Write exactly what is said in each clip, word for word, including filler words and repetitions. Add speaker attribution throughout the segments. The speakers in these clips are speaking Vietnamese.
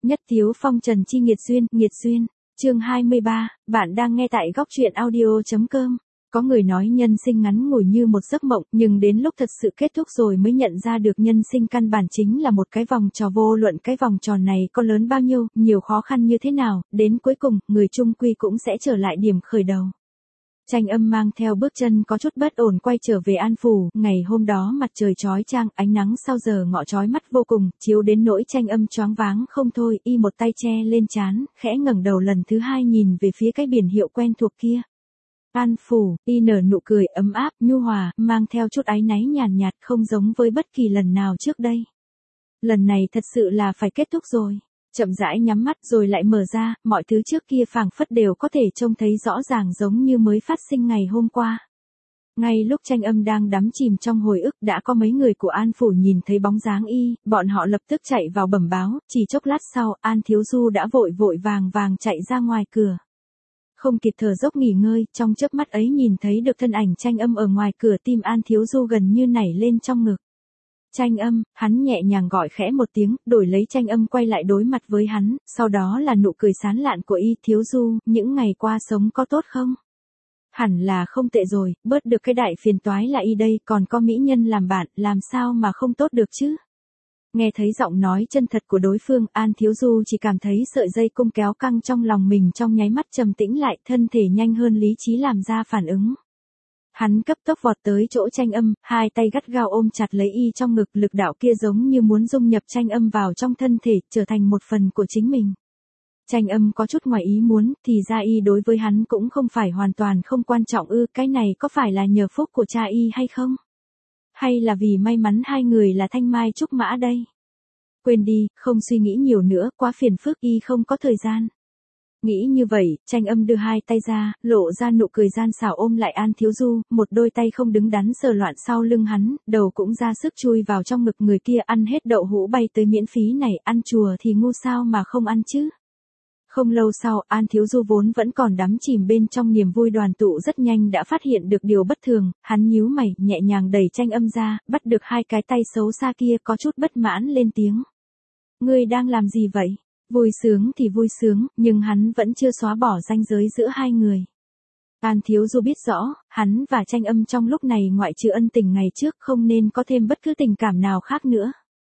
Speaker 1: Nhất Tiếu phong trần chi nghiệt duyên, nghiệt duyên. Chương hai mươi ba, bạn đang nghe tại góc truyện audio chấm com. Có người nói nhân sinh ngắn ngủi như một giấc mộng, nhưng đến lúc thật sự kết thúc rồi mới nhận ra được nhân sinh căn bản chính là một cái vòng trò, vô luận cái vòng tròn này có lớn bao nhiêu, nhiều khó khăn như thế nào, đến cuối cùng, người chung quy cũng sẽ trở lại điểm khởi đầu. Tranh Âm mang theo bước chân có chút bất ổn quay trở về An Phủ, ngày hôm đó mặt trời chói chang, ánh nắng sau giờ ngọ chói mắt vô cùng, chiếu đến nỗi Tranh Âm choáng váng không thôi, y một tay che lên trán, khẽ ngẩng đầu lần thứ hai nhìn về phía cái biển hiệu quen thuộc kia. An Phủ, y nở nụ cười ấm áp, nhu hòa, mang theo chút áy náy nhàn nhạt, không giống với bất kỳ lần nào trước đây. Lần này thật sự là phải kết thúc rồi. Chậm rãi nhắm mắt rồi lại mở ra, mọi thứ trước kia phảng phất đều có thể trông thấy rõ ràng giống như mới phát sinh ngày hôm qua. Ngay lúc Tranh Âm đang đắm chìm trong hồi ức đã có mấy người của An Phủ nhìn thấy bóng dáng y, bọn họ lập tức chạy vào bẩm báo, chỉ chốc lát sau An Thiếu Du đã vội vội vàng vàng chạy ra ngoài cửa. Không kịp thở dốc nghỉ ngơi, trong chớp mắt ấy nhìn thấy được thân ảnh Tranh Âm ở ngoài cửa, tim An Thiếu Du gần như nảy lên trong ngực. Tranh Âm, hắn nhẹ nhàng gọi khẽ một tiếng, đổi lấy Tranh Âm quay lại đối mặt với hắn, sau đó là nụ cười sán lạn của y. Thiếu Du, những ngày qua sống có tốt không? Hẳn là không tệ rồi, bớt được cái đại phiền toái là y đây, còn có mỹ nhân làm bạn, làm sao mà không tốt được chứ? Nghe thấy giọng nói chân thật của đối phương, An Thiếu Du chỉ cảm thấy sợi dây cung kéo căng trong lòng mình, trong nháy mắt trầm tĩnh lại, thân thể nhanh hơn lý trí làm ra phản ứng. Hắn cấp tốc vọt tới chỗ Tranh Âm, hai tay gắt gao ôm chặt lấy y trong ngực, lực đạo kia giống như muốn dung nhập Tranh Âm vào trong thân thể, trở thành một phần của chính mình. Tranh Âm có chút ngoài ý muốn, thì ra y đối với hắn cũng không phải hoàn toàn không quan trọng ư, cái này có phải là nhờ phúc của cha y hay không? Hay là vì may mắn hai người là thanh mai trúc mã đây? Quên đi, không suy nghĩ nhiều nữa, quá phiền phức, y không có thời gian. Nghĩ như vậy, Tranh Âm đưa hai tay ra, lộ ra nụ cười gian xảo ôm lại An Thiếu Du, một đôi tay không đứng đắn sờ loạn sau lưng hắn, đầu cũng ra sức chui vào trong ngực người kia, ăn hết đậu hũ bay tới miễn phí này, ăn chùa thì ngu sao mà không ăn chứ. Không lâu sau, An Thiếu Du vốn vẫn còn đắm chìm bên trong niềm vui đoàn tụ rất nhanh đã phát hiện được điều bất thường, hắn nhíu mày, nhẹ nhàng đẩy Tranh Âm ra, bắt được hai cái tay xấu xa kia, có chút bất mãn lên tiếng. Ngươi đang làm gì vậy? Vui sướng thì vui sướng, nhưng hắn vẫn chưa xóa bỏ ranh giới giữa hai người. An Thiếu Du biết rõ, hắn và Tranh Âm trong lúc này ngoại trừ ân tình ngày trước không nên có thêm bất cứ tình cảm nào khác nữa.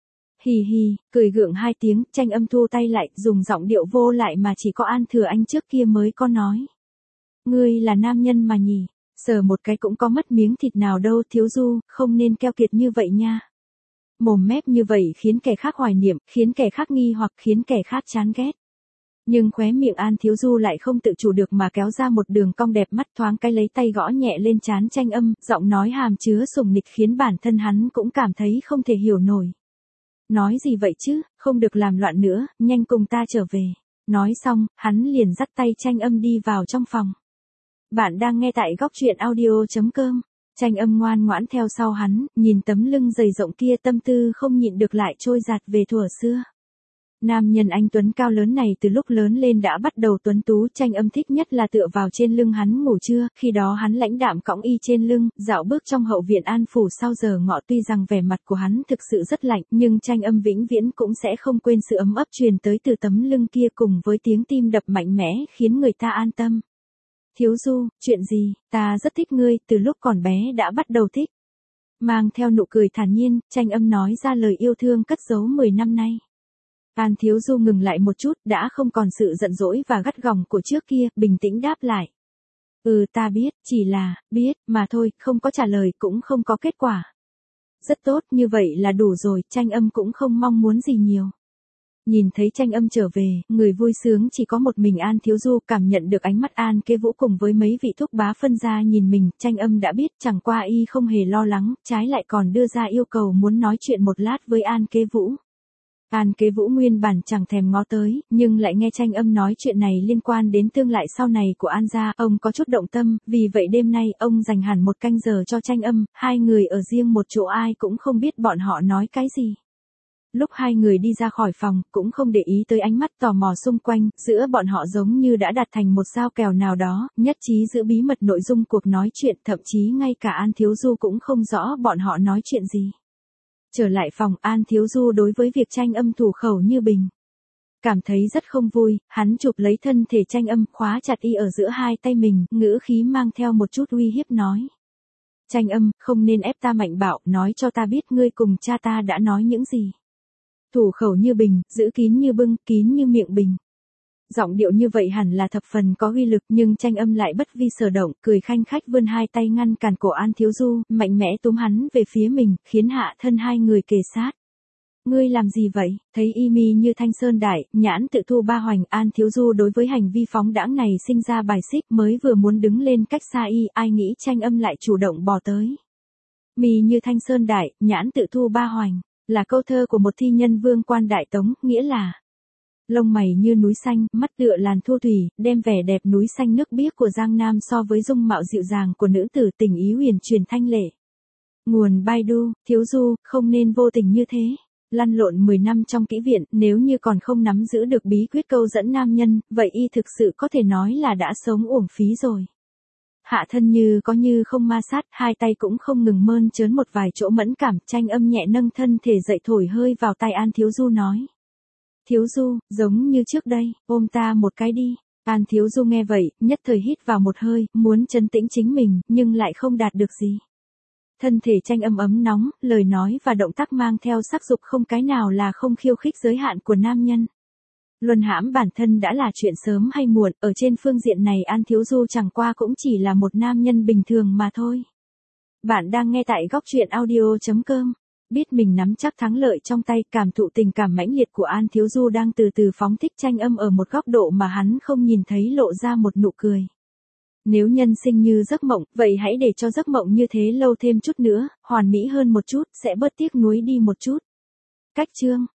Speaker 1: Hì hì, cười gượng hai tiếng, Tranh Âm thu tay lại, dùng giọng điệu vô lại mà chỉ có An Thừa Anh trước kia mới có nói. Ngươi là nam nhân mà nhỉ, sờ một cái cũng có mất miếng thịt nào đâu. Thiếu Du, không nên keo kiệt như vậy nha. Mồm mép như vậy khiến kẻ khác hoài niệm, khiến kẻ khác nghi hoặc, khiến kẻ khác chán ghét. Nhưng khóe miệng An Thiếu Du lại không tự chủ được mà kéo ra một đường cong đẹp mắt, thoáng cái lấy tay gõ nhẹ lên trán Tranh Âm, giọng nói hàm chứa sủng nịch khiến bản thân hắn cũng cảm thấy không thể hiểu nổi. Nói gì vậy chứ, không được làm loạn nữa, nhanh cùng ta trở về. Nói xong, hắn liền dắt tay Tranh Âm đi vào trong phòng. Bạn đang nghe tại góc truyện audio chấm com. Tranh Âm ngoan ngoãn theo sau hắn, nhìn tấm lưng dày rộng kia, tâm tư không nhịn được lại trôi dạt về thuở xưa. Nam nhân anh tuấn cao lớn này từ lúc lớn lên đã bắt đầu tuấn tú, Tranh Âm thích nhất là tựa vào trên lưng hắn ngủ trưa, khi đó hắn lãnh đạm cõng y trên lưng, dạo bước trong hậu viện An Phủ sau giờ ngọ. Tuy rằng vẻ mặt của hắn thực sự rất lạnh, nhưng Tranh Âm vĩnh viễn cũng sẽ không quên sự ấm ấp truyền tới từ tấm lưng kia cùng với tiếng tim đập mạnh mẽ khiến người ta an tâm. Thiếu Du, chuyện gì, ta rất thích ngươi, từ lúc còn bé đã bắt đầu thích. Mang theo nụ cười thản nhiên, Tranh Âm nói ra lời yêu thương cất giấu mười năm nay. An Thiếu Du ngừng lại một chút, đã không còn sự giận dỗi và gắt gỏng của trước kia, bình tĩnh đáp lại. Ừ, ta biết, chỉ là, biết, mà thôi, không có trả lời cũng không có kết quả. Rất tốt, như vậy là đủ rồi, Tranh Âm cũng không mong muốn gì nhiều. Nhìn thấy Tranh Âm trở về, người vui sướng chỉ có một mình An Thiếu Du, cảm nhận được ánh mắt An Kế Vũ cùng với mấy vị thúc bá phân gia nhìn mình, Tranh Âm đã biết, chẳng qua y không hề lo lắng, trái lại còn đưa ra yêu cầu muốn nói chuyện một lát với An Kế Vũ. An Kế Vũ nguyên bản chẳng thèm ngó tới, nhưng lại nghe Tranh Âm nói chuyện này liên quan đến tương lai sau này của An gia, ông có chút động tâm, vì vậy đêm nay ông dành hẳn một canh giờ cho Tranh Âm, hai người ở riêng một chỗ ai cũng không biết bọn họ nói cái gì. Lúc hai người đi ra khỏi phòng, cũng không để ý tới ánh mắt tò mò xung quanh, giữa bọn họ giống như đã đạt thành một giao kèo nào đó, nhất trí giữ bí mật nội dung cuộc nói chuyện, thậm chí ngay cả An Thiếu Du cũng không rõ bọn họ nói chuyện gì. Trở lại phòng, An Thiếu Du đối với việc Tranh Âm thủ khẩu như bình. Cảm thấy rất không vui, hắn chụp lấy thân thể Tranh Âm, khóa chặt y ở giữa hai tay mình, ngữ khí mang theo một chút uy hiếp nói. Tranh Âm, không nên ép ta mạnh bạo, nói cho ta biết ngươi cùng cha ta đã nói những gì. Thủ khẩu như bình, giữ kín như bưng, kín như miệng bình. Giọng điệu như vậy hẳn là thập phần có uy lực, nhưng Tranh Âm lại bất vi sở động, cười khanh khách vươn hai tay ngăn cản cổ An Thiếu Du, mạnh mẽ túm hắn về phía mình, khiến hạ thân hai người kề sát. Ngươi làm gì vậy? Thấy y mi như thanh sơn đại, nhãn tự thu ba hoành, An Thiếu Du đối với hành vi phóng đãng này sinh ra bài xích, mới vừa muốn đứng lên cách xa y, ai nghĩ Tranh Âm lại chủ động bò tới. Mi như thanh sơn đại, nhãn tự thu ba hoành, là câu thơ của một thi nhân vương quan Đại Tống, nghĩa là lông mày như núi xanh, mắt tựa làn thu thủy, đem vẻ đẹp núi xanh nước biếc của Giang Nam so với dung mạo dịu dàng của nữ tử tình ý huyền truyền thanh lệ. Nguồn Baidu, Thiếu Du, không nên vô tình như thế. Lăn lộn mười năm trong kỹ viện, nếu như còn không nắm giữ được bí quyết câu dẫn nam nhân, vậy y thực sự có thể nói là đã sống uổng phí rồi. Hạ thân như có như không ma sát, hai tay cũng không ngừng mơn trớn một vài chỗ mẫn cảm, Tranh Âm nhẹ nâng thân thể dậy thổi hơi vào tay An Thiếu Du nói. Thiếu Du, giống như trước đây, ôm ta một cái đi. An Thiếu Du nghe vậy, nhất thời hít vào một hơi, muốn trấn tĩnh chính mình, nhưng lại không đạt được gì. Thân thể Tranh Âm ấm nóng, lời nói và động tác mang theo sắc dục không cái nào là không khiêu khích giới hạn của nam nhân. Luân hãm bản thân đã là chuyện sớm hay muộn, ở trên phương diện này An Thiếu Du chẳng qua cũng chỉ là một nam nhân bình thường mà thôi. Bạn đang nghe tại góc truyện audio chấm com. Biết mình nắm chắc thắng lợi trong tay, cảm thụ tình cảm mãnh liệt của An Thiếu Du đang từ từ phóng thích Tranh Âm ở một góc độ mà hắn không nhìn thấy lộ ra một nụ cười. Nếu nhân sinh như giấc mộng, vậy hãy để cho giấc mộng như thế lâu thêm chút nữa, hoàn mỹ hơn một chút, sẽ bớt tiếc nuối đi một chút. Cách chương